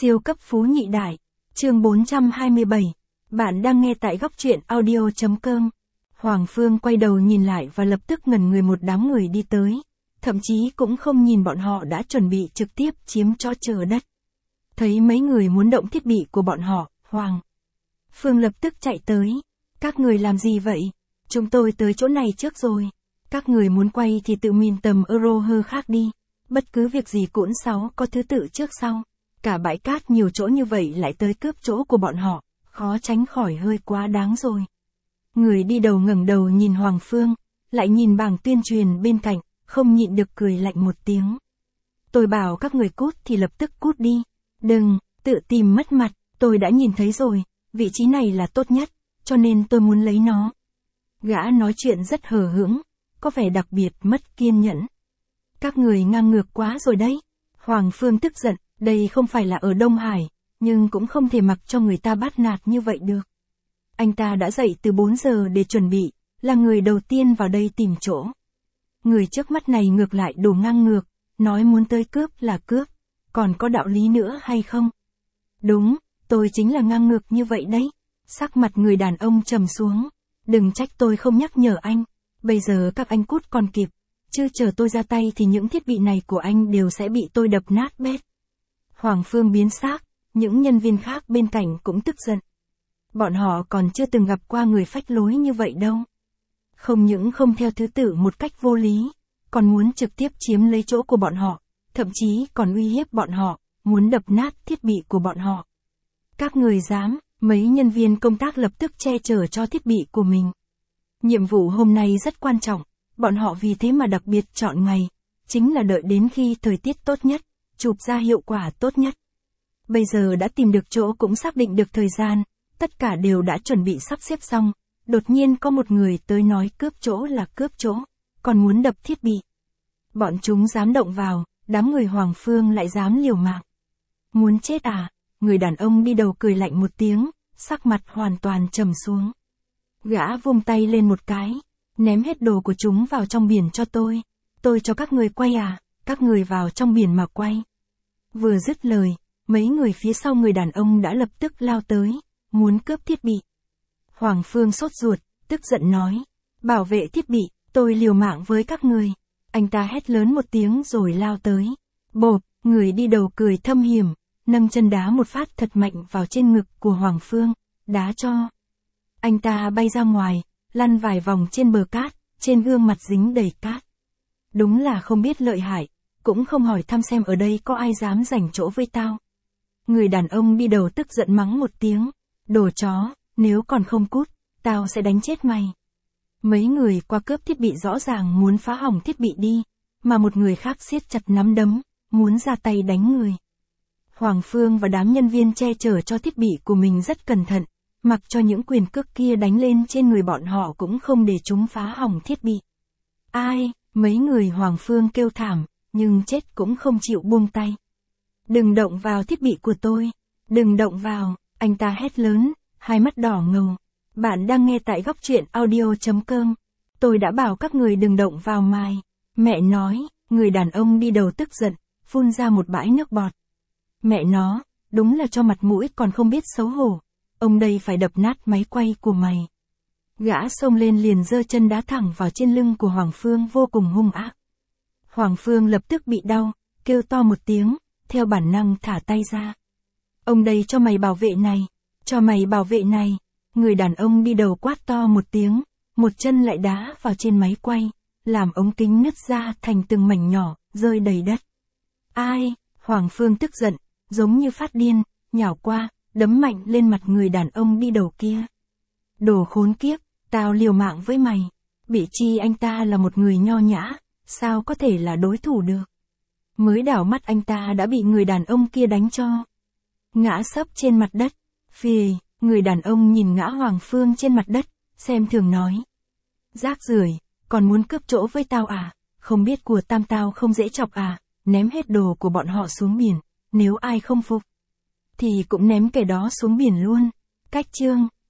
Siêu cấp phú nhị đại. Chương 427. Bạn đang nghe tại góc truyện audio.com. Hoàng Phương quay đầu nhìn lại và lập tức ngẩn người, một đám người đi tới. Thậm chí cũng không nhìn bọn họ đã chuẩn bị trực tiếp chiếm cho chờ đất. Thấy mấy người muốn động thiết bị của bọn họ, Hoàng Phương lập tức chạy tới. Các người làm gì vậy? Chúng tôi tới chỗ này trước rồi. Các người muốn quay thì tự mình tầm euro hơ khác đi. Bất cứ việc gì cũng có thứ tự trước sau. Cả bãi cát nhiều chỗ như vậy lại tới cướp chỗ của bọn họ, khó tránh khỏi hơi quá đáng rồi. Người đi đầu ngẩng đầu nhìn Hoàng Phương, lại nhìn bảng tuyên truyền bên cạnh, không nhịn được cười lạnh một tiếng. Tôi bảo các người cút thì lập tức cút đi. Đừng, tự tìm mất mặt, tôi đã nhìn thấy rồi, vị trí này là tốt nhất, cho nên tôi muốn lấy nó. Gã nói chuyện rất hờ hững, có vẻ đặc biệt mất kiên nhẫn. Các người ngang ngược quá rồi đấy. Hoàng Phương tức giận, đây không phải là ở Đông Hải, nhưng cũng không thể mặc cho người ta bắt nạt như vậy được. Anh ta đã dậy từ 4 giờ để chuẩn bị, là người đầu tiên vào đây tìm chỗ. Người trước mắt này ngược lại đồ ngang ngược, nói muốn tới cướp là cướp, còn có đạo lý nữa hay không? Đúng, tôi chính là ngang ngược như vậy đấy. Sắc mặt người đàn ông trầm xuống. Đừng trách tôi không nhắc nhở anh, bây giờ các anh cút còn kịp, chứ chờ tôi ra tay thì những thiết bị này của anh đều sẽ bị tôi đập nát bét. Hoàng Phương biến sắc, những nhân viên khác bên cạnh cũng tức giận. Bọn họ còn chưa từng gặp qua người phách lối như vậy đâu. Không những không theo thứ tự một cách vô lý, còn muốn trực tiếp chiếm lấy chỗ của bọn họ, thậm chí còn uy hiếp bọn họ, muốn đập nát thiết bị của bọn họ. Các người dám, mấy nhân viên công tác lập tức che chở cho thiết bị của mình. Nhiệm vụ hôm nay rất quan trọng, bọn họ vì thế mà đặc biệt chọn ngày, chính là đợi đến khi thời tiết tốt nhất, chụp ra hiệu quả tốt nhất. Bây giờ đã tìm được chỗ cũng xác định được thời gian, tất cả đều đã chuẩn bị sắp xếp xong, đột nhiên có một người tới nói cướp chỗ là cướp chỗ, còn muốn đập thiết bị. Bọn chúng dám động vào, đám người Hoàng Phương lại dám liều mạng. Muốn chết à? Người đàn ông đi đầu cười lạnh một tiếng, sắc mặt hoàn toàn trầm xuống. Gã vung tay lên một cái, ném hết đồ của chúng vào trong biển cho tôi. Tôi cho các người quay à, các người vào trong biển mà quay. Vừa dứt lời, mấy người phía sau người đàn ông đã lập tức lao tới, muốn cướp thiết bị. Hoàng Phương sốt ruột, tức giận nói, bảo vệ thiết bị, tôi liều mạng với các người. Anh ta hét lớn một tiếng rồi lao tới. Bộp, người đi đầu cười thâm hiểm, nâng chân đá một phát thật mạnh vào trên ngực của Hoàng Phương, đá cho anh ta bay ra ngoài, lăn vài vòng trên bờ cát, trên gương mặt dính đầy cát. Đúng là không biết lợi hại, cũng không hỏi thăm xem ở đây có ai dám giành chỗ với tao. Người đàn ông đi đầu tức giận mắng một tiếng, đồ chó, nếu còn không cút, tao sẽ đánh chết mày. Mấy người qua cướp thiết bị rõ ràng muốn phá hỏng thiết bị đi, mà một người khác siết chặt nắm đấm, muốn ra tay đánh người. Hoàng Phương và đám nhân viên che chở cho thiết bị của mình rất cẩn thận, mặc cho những quyền cước kia đánh lên trên người bọn họ cũng không để chúng phá hỏng thiết bị. Ai, mấy người Hoàng Phương kêu thảm, nhưng chết cũng không chịu buông tay. Đừng động vào thiết bị của tôi, đừng động vào, anh ta hét lớn, hai mắt đỏ ngầu. Bạn đang nghe tại góc truyện audio.com. Tôi đã bảo các người đừng động vào mày. Mẹ nói, người đàn ông đi đầu tức giận, phun ra một bãi nước bọt. Mẹ nó, đúng là cho mặt mũi còn không biết xấu hổ. Ông đây phải đập nát máy quay của mày. Gã xông lên liền giơ chân đá thẳng vào trên lưng của Hoàng Phương vô cùng hung ác. Hoàng Phương lập tức bị đau, kêu to một tiếng, theo bản năng thả tay ra. Ông đây cho mày bảo vệ này, cho mày bảo vệ này. Người đàn ông đi đầu quát to một tiếng, một chân lại đá vào trên máy quay, làm ống kính nứt ra thành từng mảnh nhỏ, rơi đầy đất. Ai? Hoàng Phương tức giận, giống như phát điên, nhào qua, đấm mạnh lên mặt người đàn ông đi đầu kia. Đồ khốn kiếp, tao liều mạng với mày. Bị chi anh ta là một người nho nhã, sao có thể là đối thủ được. Mới đảo mắt anh ta đã bị người đàn ông kia đánh cho ngã sấp trên mặt đất. Phì, người đàn ông nhìn ngã Hoàng Phương trên mặt đất, xem thường nói. Rác rưởi, còn muốn cướp chỗ với tao à, không biết của tam tao không dễ chọc à, ném hết đồ của bọn họ xuống biển, nếu ai không phục thì cũng ném kẻ đó xuống biển luôn. Cách chương